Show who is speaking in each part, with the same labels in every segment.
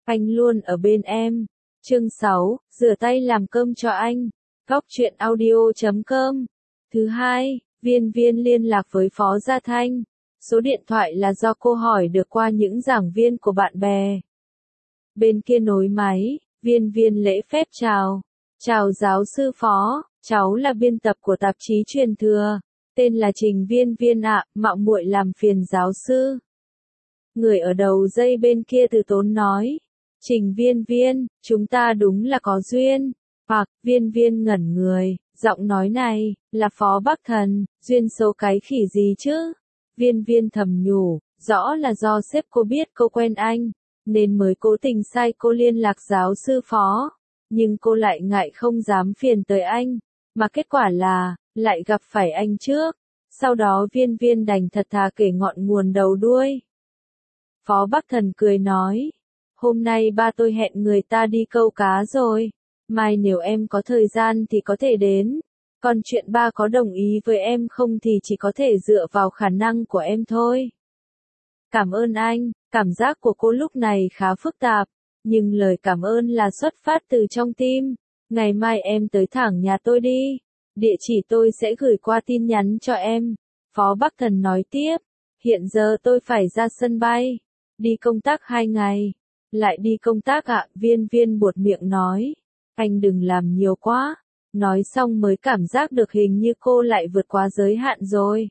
Speaker 1: anh luôn ở bên em. Chương 6, rửa tay làm cơm cho anh. Góc truyện audio.com. Thứ hai, Viên Viên liên lạc với Phó Gia Thanh. Số điện thoại là do cô hỏi được qua những giảng viên của bạn bè. Bên kia nối máy, Viên Viên lễ phép chào. Chào giáo sư Phó, cháu là biên tập của tạp chí Truyền Thừa. Tên là Trình Viên Viên ạ, mạo muội làm phiền giáo sư. Người ở đầu dây bên kia từ tốn nói. Trình Viên Viên, chúng ta đúng là có duyên. Hoặc, Viên Viên ngẩn người, giọng nói này, là Phó Bắc Thần, duyên số cái khỉ gì chứ? Viên Viên thầm nhủ, rõ là do sếp cô biết cô quen anh, nên mới cố tình sai cô liên lạc giáo sư Phó. Nhưng cô lại ngại không dám phiền tới anh, mà kết quả là, lại gặp phải anh trước. Sau đó Viên Viên đành thật thà kể ngọn nguồn đầu đuôi. Phó Bắc Thần cười nói, hôm nay ba tôi hẹn người ta đi câu cá rồi, mai nếu em có thời gian thì có thể đến, còn chuyện ba có đồng ý với em không thì chỉ có thể dựa vào khả năng của em thôi. Cảm ơn anh, cảm giác của cô lúc này khá phức tạp, nhưng lời cảm ơn là xuất phát từ trong tim. Ngày mai em tới thẳng nhà tôi đi, địa chỉ tôi sẽ gửi qua tin nhắn cho em. Phó Bắc Thần nói tiếp, hiện giờ tôi phải ra sân bay, đi công tác 2 ngày. Lại đi công tác ạ, Viên Viên buột miệng nói, anh đừng làm nhiều quá. Nói xong mới cảm giác được hình như cô lại vượt quá giới hạn rồi.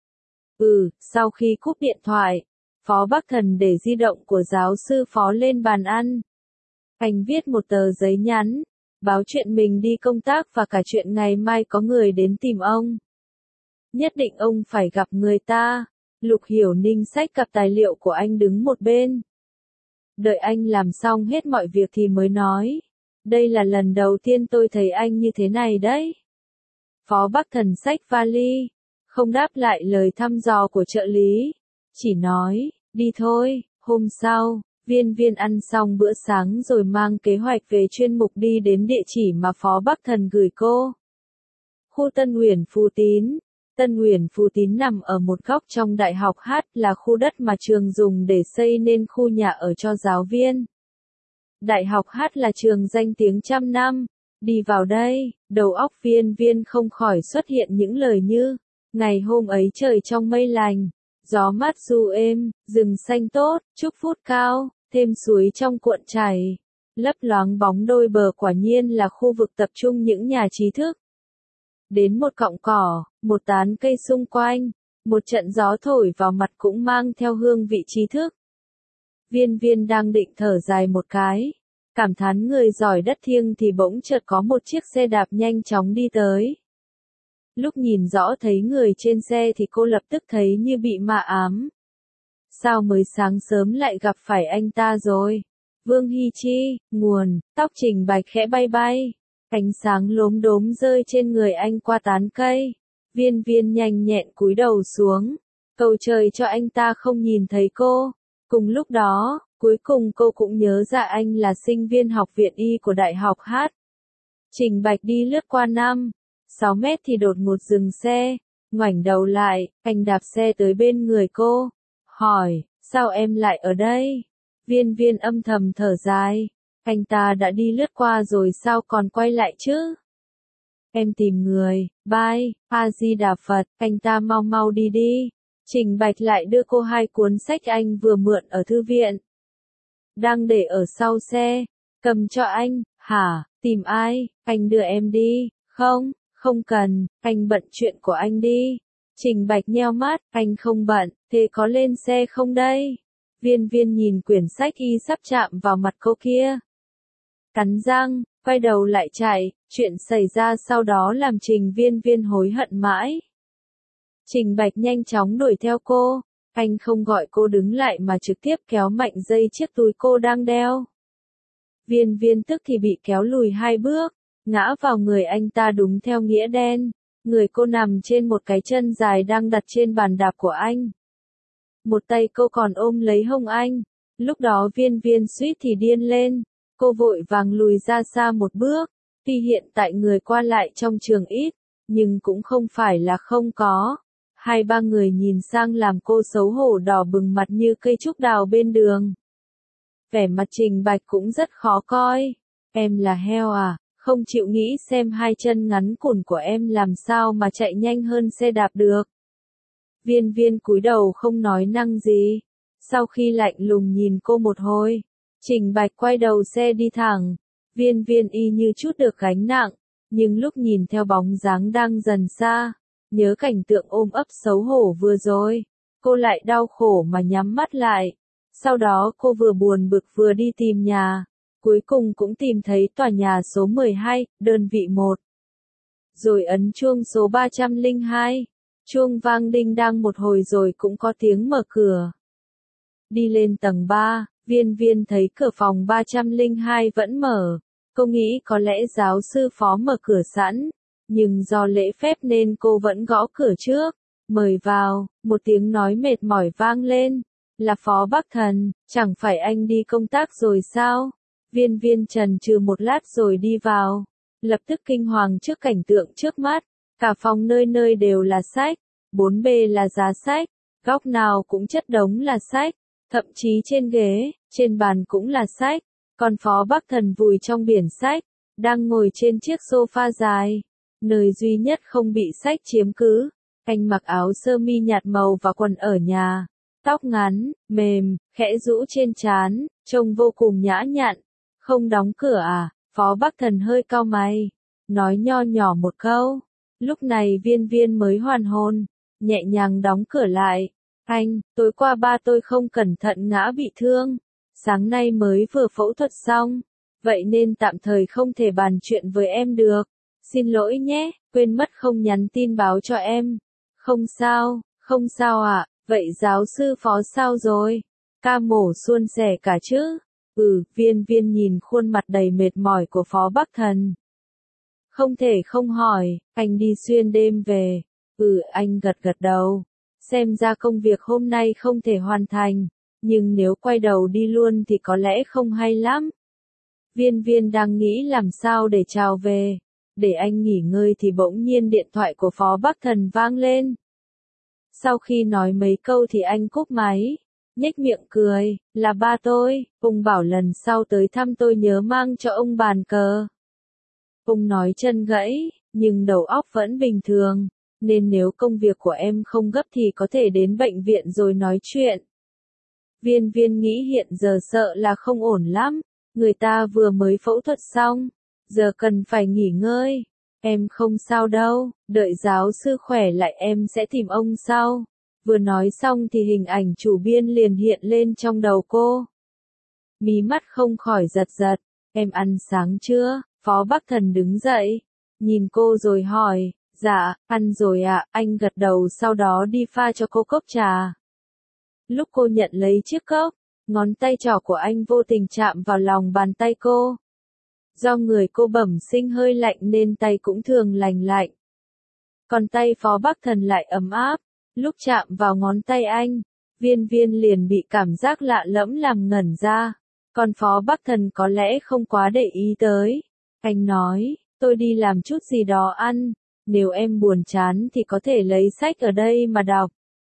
Speaker 1: Sau khi cúp điện thoại, Phó Bắc Thần để di động của giáo sư Phó lên bàn ăn. Anh viết một tờ giấy nhắn, báo chuyện mình đi công tác và cả chuyện ngày mai có người đến tìm ông. Nhất định ông phải gặp người ta. Lục Hiểu Ninh xách cặp tài liệu của anh đứng một bên. Đợi anh làm xong hết mọi việc thì mới nói. Đây là lần đầu tiên tôi thấy anh như thế này đấy. Phó Bắc Thần xách vali, không đáp lại lời thăm dò của trợ lý. Chỉ nói, đi thôi. Hôm sau, Viên Viên ăn xong bữa sáng rồi mang kế hoạch về chuyên mục đi đến địa chỉ mà Phó Bắc Thần gửi cô. Khu Tân Uyển Phú Tín. Tân Uyển Phú Tín nằm ở một góc trong Đại học H, là khu đất mà trường dùng để xây nên khu nhà ở cho giáo viên. Đại học H là trường danh tiếng trăm năm. Đi vào đây, đầu óc Viên Viên không khỏi xuất hiện những lời như, ngày hôm ấy trời trong mây lành, gió mát du êm, rừng xanh tốt, trúc phút cao, thêm suối trong cuộn chảy, lấp loáng bóng đôi bờ, quả nhiên là khu vực tập trung những nhà trí thức. Đến một cọng cỏ, một tán cây xung quanh, một trận gió thổi vào mặt cũng mang theo hương vị trí thức. Viên Viên đang định thở dài một cái, cảm thán người giỏi đất thiêng thì bỗng chợt có một chiếc xe đạp nhanh chóng đi tới. Lúc nhìn rõ thấy người trên xe thì cô lập tức thấy như bị ma ám. Sao mới sáng sớm lại gặp phải anh ta rồi? Vương Hi Chi, nguồn, tóc Trình Bạch khẽ bay bay. Ánh sáng lốm đốm rơi trên người anh qua tán cây. Viên Viên nhanh nhẹn cúi đầu xuống, cầu trời cho anh ta không nhìn thấy cô. Cùng lúc đó, cuối cùng cô cũng nhớ ra anh là sinh viên học viện y của Đại học H. Trình Bạch đi lướt qua 5-6 mét thì đột ngột dừng xe, ngoảnh đầu lại, anh đạp xe tới bên người cô, hỏi, sao em lại ở đây? Viên Viên âm thầm thở dài, anh ta đã đi lướt qua rồi sao còn quay lại chứ? Em tìm người, bye, A-di-đà Phật, anh ta mau mau đi đi. Trình Bạch lại đưa cô 2 cuốn sách anh vừa mượn ở thư viện. Đang để ở sau xe, cầm cho anh, hả, tìm ai, anh đưa em đi, không cần, anh bận chuyện của anh đi. Trình Bạch nheo mắt, anh không bận, thế có lên xe không đây? Viên Viên nhìn quyển sách y sắp chạm vào mặt cô kia. Cắn răng, quay đầu lại chạy, chuyện xảy ra sau đó làm Trình Viên Viên hối hận mãi. Trình Bạch nhanh chóng đuổi theo cô, anh không gọi cô đứng lại mà trực tiếp kéo mạnh dây chiếc túi cô đang đeo. Viên Viên tức thì bị kéo lùi 2 bước, ngã vào người anh ta đúng theo nghĩa đen, người cô nằm trên một cái chân dài đang đặt trên bàn đạp của anh. Một tay cô còn ôm lấy hông anh, lúc đó Viên Viên suýt thì điên lên, cô vội vàng lùi ra xa một bước, tuy hiện tại người qua lại trong trường ít, nhưng cũng không phải là không có. 2-3 người nhìn sang làm cô xấu hổ đỏ bừng mặt như cây trúc đào bên đường. Vẻ mặt Trình Bạch cũng rất khó coi. Em là heo à, không chịu nghĩ xem hai chân ngắn cùn của em làm sao mà chạy nhanh hơn xe đạp được. Viên viên cúi đầu không nói năng gì. Sau khi lạnh lùng nhìn cô một hồi, Trình Bạch quay đầu xe đi thẳng. Viên viên y như chút được gánh nặng, nhưng lúc nhìn theo bóng dáng đang dần xa, nhớ cảnh tượng ôm ấp xấu hổ vừa rồi, cô lại đau khổ mà nhắm mắt lại. Sau đó cô vừa buồn bực vừa đi tìm nhà, cuối cùng cũng tìm thấy tòa nhà số 12, đơn vị 1. Rồi ấn chuông số 302, chuông vang đinh đang một hồi rồi cũng có tiếng mở cửa. Đi lên tầng 3, viên viên thấy cửa phòng 302 vẫn mở. Cô nghĩ có lẽ giáo sư Phó mở cửa sẵn, nhưng do lễ phép nên cô vẫn gõ cửa trước. Mời vào, một tiếng nói mệt mỏi vang lên. Là Phó Bắc Thần, chẳng phải anh đi công tác rồi sao? Viên viên chần chừ một lát rồi đi vào. Lập tức kinh hoàng trước cảnh tượng trước mắt. Cả phòng nơi nơi đều là sách, 4B là giá sách, góc nào cũng chất đống là sách, thậm chí trên ghế, trên bàn cũng là sách. Còn Phó Bắc Thần vùi trong biển sách, đang ngồi trên chiếc sofa dài, nơi duy nhất không bị sách chiếm cứ. Anh mặc áo sơ mi nhạt màu và quần ở nhà, tóc ngắn, mềm, khẽ rũ trên trán, trông vô cùng nhã nhặn. Không đóng cửa à? Phó Bắc Thần hơi cau mày, nói nho nhỏ một câu. Lúc này viên viên mới hoàn hồn, nhẹ nhàng đóng cửa lại. Anh, tối qua ba tôi không cẩn thận ngã bị thương. Sáng nay mới vừa phẫu thuật xong, vậy nên tạm thời không thể bàn chuyện với em được. Xin lỗi nhé, quên mất không nhắn tin báo cho em. Không sao ạ, vậy giáo sư Phó sao rồi? Ca mổ suôn sẻ cả chứ? Viên viên nhìn khuôn mặt đầy mệt mỏi của Phó Bắc Thần. Không thể không hỏi, anh đi xuyên đêm về. Anh gật gật đầu. Xem ra công việc hôm nay không thể hoàn thành. Nhưng nếu quay đầu đi luôn thì có lẽ không hay lắm. Viên viên đang nghĩ làm sao để chào về. Để anh nghỉ ngơi thì bỗng nhiên điện thoại của Phó Bắc Thần vang lên. Sau khi nói mấy câu thì anh cúp máy. Nhếch miệng cười, là ba tôi, ông bảo lần sau tới thăm tôi nhớ mang cho ông bàn cờ. Ông nói chân gãy, nhưng đầu óc vẫn bình thường, nên nếu công việc của em không gấp thì có thể đến bệnh viện rồi nói chuyện. Viên viên nghĩ hiện giờ sợ là không ổn lắm, người ta vừa mới phẫu thuật xong, giờ cần phải nghỉ ngơi. Em không sao đâu, đợi giáo sư khỏe lại em sẽ tìm ông sau. Vừa nói xong thì hình ảnh chủ biên liền hiện lên trong đầu cô. Mí mắt không khỏi giật giật, em ăn sáng chưa? Phó Bắc Thần đứng dậy, nhìn cô rồi hỏi, dạ, ăn rồi ạ, anh gật đầu sau đó đi pha cho cô cốc trà. Lúc cô nhận lấy chiếc cốc, ngón tay trỏ của anh vô tình chạm vào lòng bàn tay cô. Do người cô bẩm sinh hơi lạnh nên tay cũng thường lành lạnh. Còn tay Phó Bắc Thần lại ấm áp, lúc chạm vào ngón tay anh, viên viên liền bị cảm giác lạ lẫm làm ngẩn ra. Còn Phó Bắc Thần có lẽ không quá để ý tới. Anh nói, tôi đi làm chút gì đó ăn, nếu em buồn chán thì có thể lấy sách ở đây mà đọc.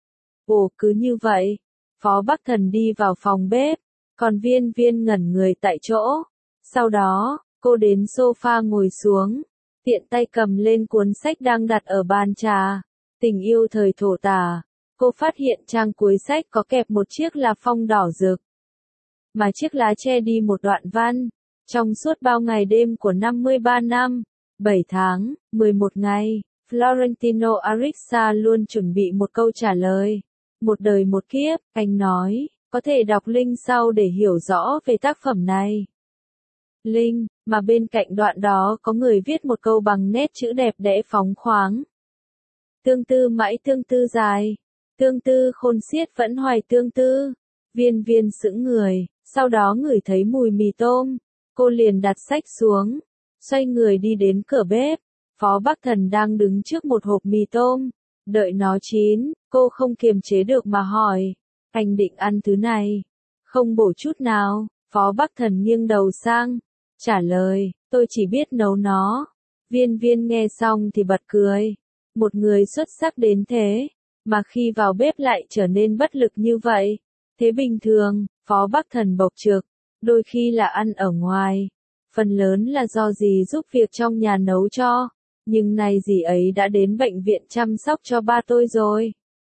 Speaker 1: Ồ, cứ như vậy. Phó Bắc Thần đi vào phòng bếp, còn viên viên ngẩn người tại chỗ. Sau đó, cô đến sofa ngồi xuống, tiện tay cầm lên cuốn sách đang đặt ở bàn trà. Tình yêu thời thổ tả. Cô phát hiện trang cuối sách có kẹp một chiếc lá phong đỏ rực. Mà chiếc lá che đi một đoạn văn. Trong suốt bao ngày đêm của 53 năm, 7 tháng, 11 ngày, Florentino Ariza luôn chuẩn bị một câu trả lời. Một đời một kiếp, anh nói, có thể đọc link sau để hiểu rõ về tác phẩm này. Link, mà bên cạnh đoạn đó có người viết một câu bằng nét chữ đẹp đẽ phóng khoáng. Tương tư mãi tương tư dài, tương tư khôn xiết vẫn hoài tương tư. Viên viên sững người, sau đó ngửi thấy mùi mì tôm. Cô liền đặt sách xuống, xoay người đi đến cửa bếp. Phó Bắc Thần đang đứng trước một hộp mì tôm, đợi nó chín, cô không kiềm chế được mà hỏi, anh định ăn thứ này? Không bổ chút nào, Phó Bắc Thần nghiêng đầu sang, trả lời, tôi chỉ biết nấu nó. Viên viên nghe xong thì bật cười, một người xuất sắc đến thế, mà khi vào bếp lại trở nên bất lực như vậy. Thế bình thường, Phó Bắc Thần bộc trực, đôi khi là ăn ở ngoài. Phần lớn là do dì giúp việc trong nhà nấu cho, nhưng nay dì ấy đã đến bệnh viện chăm sóc cho ba tôi rồi.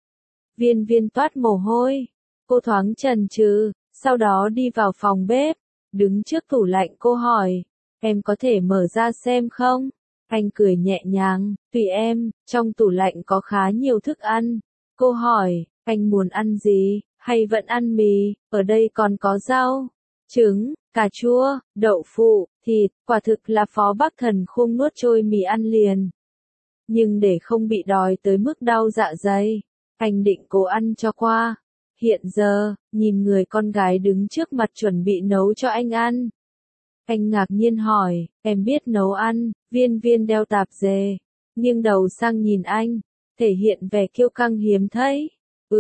Speaker 1: Viên viên toát mồ hôi, cô thoáng chần chừ, sau đó đi vào phòng bếp, đứng trước tủ lạnh cô hỏi, em có thể mở ra xem không? Anh cười nhẹ nhàng, tùy em, trong tủ lạnh có khá nhiều thức ăn. Cô hỏi, anh muốn ăn gì, hay vẫn ăn mì, ở đây còn có rau, trứng, cà chua, đậu phụ, thịt, quả thực là Phó Bắc Thần không nuốt trôi mì ăn liền. Nhưng để không bị đói tới mức đau dạ dày, anh định cố ăn cho qua. Hiện giờ, nhìn người con gái đứng trước mặt chuẩn bị nấu cho anh ăn. Anh ngạc nhiên hỏi, em biết nấu ăn, viên viên đeo tạp dề, nghiêng đầu sang nhìn anh, thể hiện vẻ kiêu căng hiếm thấy.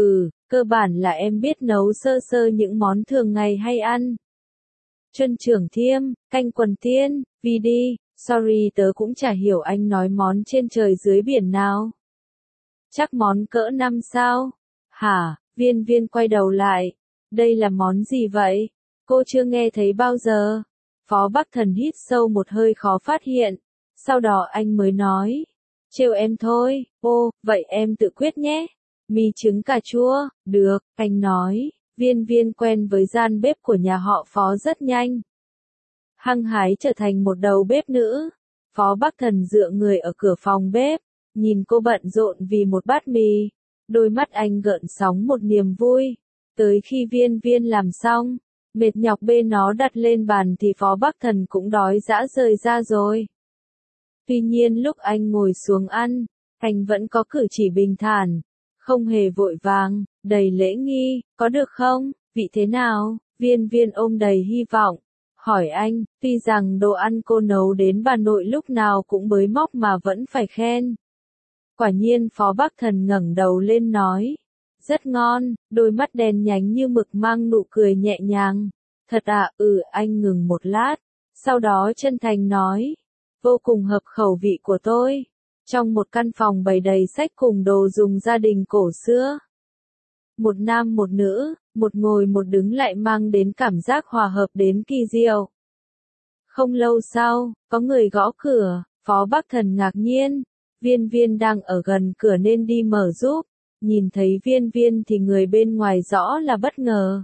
Speaker 1: Cơ bản là em biết nấu sơ sơ những món thường ngày hay ăn. Chân trưởng thiêm, canh quần tiên, vì đi, sorry tớ cũng chả hiểu anh nói món trên trời dưới biển nào. Chắc món cỡ 5 sao? Hả, viên viên quay đầu lại. Đây là món gì vậy? Cô chưa nghe thấy bao giờ. Phó Bắc Thần hít sâu một hơi khó phát hiện. Sau đó anh mới nói. Trêu em thôi, ô, vậy em tự quyết nhé. Mì trứng cà chua, được, anh nói. Viên viên quen với gian bếp của nhà họ Phó rất nhanh. Hăng hái trở thành một đầu bếp nữ. Phó Bắc Thần dựa người ở cửa phòng bếp, nhìn cô bận rộn vì một bát mì. Đôi mắt anh gợn sóng một niềm vui. Tới khi viên viên làm xong, mệt nhọc bê nó đặt lên bàn thì Phó Bắc Thần cũng đói rã rời ra rồi. Tuy nhiên lúc anh ngồi xuống ăn, anh vẫn có cử chỉ bình thản, không hề vội vàng, đầy lễ nghi, có được không, vị thế nào, viên viên ôm đầy hy vọng, hỏi anh, tuy rằng đồ ăn cô nấu đến bà nội lúc nào cũng bới móc mà vẫn phải khen. Quả nhiên Phó Bắc Thần ngẩng đầu lên nói, rất ngon, đôi mắt đen nhánh như mực mang nụ cười nhẹ nhàng. Thật à, anh ngừng một lát, sau đó chân thành nói, vô cùng hợp khẩu vị của tôi. Trong một căn phòng bày đầy sách cùng đồ dùng gia đình cổ xưa. Một nam một nữ, một ngồi một đứng lại mang đến cảm giác hòa hợp đến kỳ diệu. Không lâu sau, có người gõ cửa, Phó Bắc Thần ngạc nhiên, viên viên đang ở gần cửa nên đi mở giúp, nhìn thấy viên viên thì người bên ngoài rõ là bất ngờ.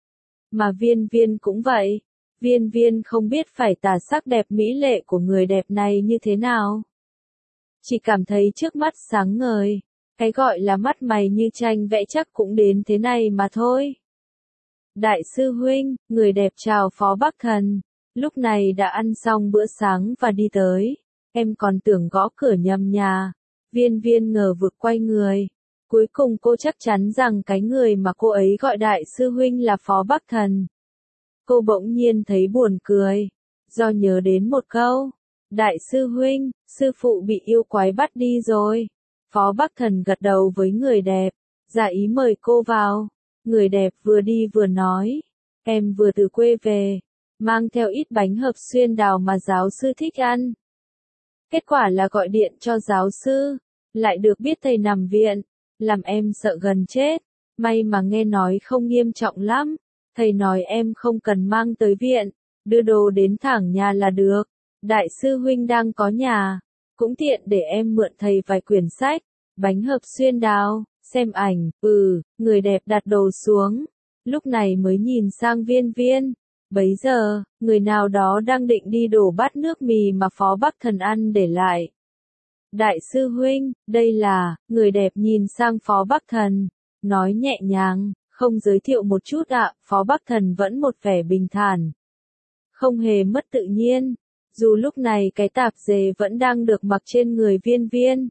Speaker 1: Mà viên viên cũng vậy, viên viên không biết phải tả sắc đẹp mỹ lệ của người đẹp này như thế nào. Chỉ cảm thấy trước mắt sáng ngời, cái gọi là mắt mày như tranh vẽ chắc cũng đến thế này mà thôi. Đại sư huynh, người đẹp chào Phó Bắc Thần, lúc này đã ăn xong bữa sáng và đi tới, em còn tưởng gõ cửa nhầm nhà, viên viên ngờ vực quay người. Cuối cùng cô chắc chắn rằng cái người mà cô ấy gọi đại sư huynh là Phó Bắc Thần. Cô bỗng nhiên thấy buồn cười, do nhớ đến một câu. Đại sư huynh, sư phụ bị yêu quái bắt đi rồi. Phó Bắc Thần gật đầu với người đẹp, giả ý mời cô vào. Người đẹp vừa đi vừa nói, em vừa từ quê về, mang theo ít bánh hợp xuyên đào mà giáo sư thích ăn. Kết quả là gọi điện cho giáo sư, lại được biết thầy nằm viện, làm em sợ gần chết. May mà nghe nói không nghiêm trọng lắm, thầy nói em không cần mang tới viện, đưa đồ đến thẳng nhà là được. Đại sư huynh đang có nhà, cũng tiện để em mượn thầy vài quyển sách, bánh hợp xuyên đào, xem ảnh, người đẹp đặt đồ xuống, lúc này mới nhìn sang viên viên. Bấy giờ, người nào đó đang định đi đổ bát nước mì mà Phó Bắc Thần ăn để lại. Đại sư huynh, đây là, người đẹp nhìn sang Phó Bắc Thần, nói nhẹ nhàng, không giới thiệu một chút ạ, Phó Bắc Thần vẫn một vẻ bình thản. Không hề mất tự nhiên, dù lúc này cái tạp dề vẫn đang được mặc trên người viên viên.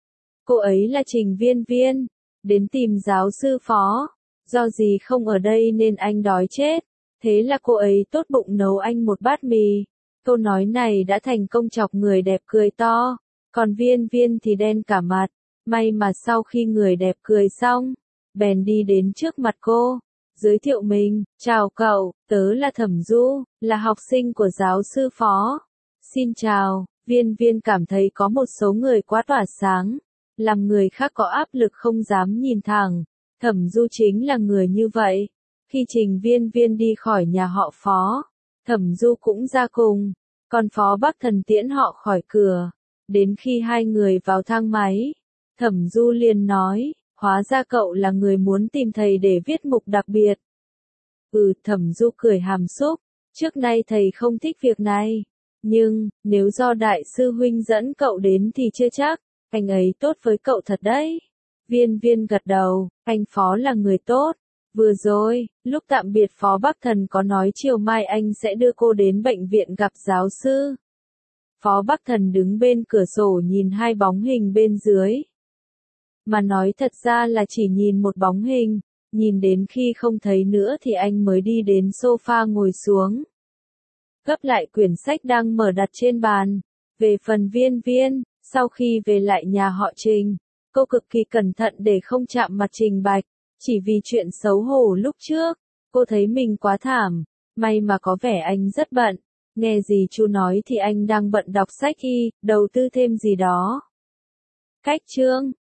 Speaker 1: Cô ấy là Trình Viên Viên, đến tìm giáo sư Phó, do gì không ở đây nên anh đói chết, thế là cô ấy tốt bụng nấu anh một bát mì. Câu nói này đã thành công chọc người đẹp cười to. Còn viên viên thì đen cả mặt, may mà sau khi người đẹp cười xong, bèn đi đến trước mặt cô, giới thiệu mình, chào cậu, tớ là Thẩm Du, là học sinh của giáo sư Phó. Xin chào, viên viên cảm thấy có một số người quá tỏa sáng, làm người khác có áp lực không dám nhìn thẳng, Thẩm Du chính là người như vậy. Khi Trình Viên Viên đi khỏi nhà họ Phó, Thẩm Du cũng ra cùng, còn Phó Bắc Thần tiễn họ khỏi cửa. Đến khi hai người vào thang máy, Thẩm Du liền nói, hóa ra cậu là người muốn tìm thầy để viết mục đặc biệt. Thẩm Du cười hàm xúc, trước nay thầy không thích việc này, nhưng, nếu do đại sư huynh dẫn cậu đến thì chưa chắc, anh ấy tốt với cậu thật đấy. Viên Viên gật đầu, anh Phó là người tốt. Vừa rồi, lúc tạm biệt Phó Bắc Thần có nói chiều mai anh sẽ đưa cô đến bệnh viện gặp giáo sư. Phó Bắc Thần đứng bên cửa sổ nhìn hai bóng hình bên dưới. Mà nói thật ra là chỉ nhìn một bóng hình, nhìn đến khi không thấy nữa thì anh mới đi đến sofa ngồi xuống. Gấp lại quyển sách đang mở đặt trên bàn. Về phần Viên Viên, sau khi về lại nhà họ Trình, cô cực kỳ cẩn thận để không chạm mặt Trình Bạch. Chỉ vì chuyện xấu hổ lúc trước, cô thấy mình quá thảm, may mà có vẻ anh rất bận. Nghe gì chú nói thì anh đang bận đọc sách y, đầu tư thêm gì đó. Cách chương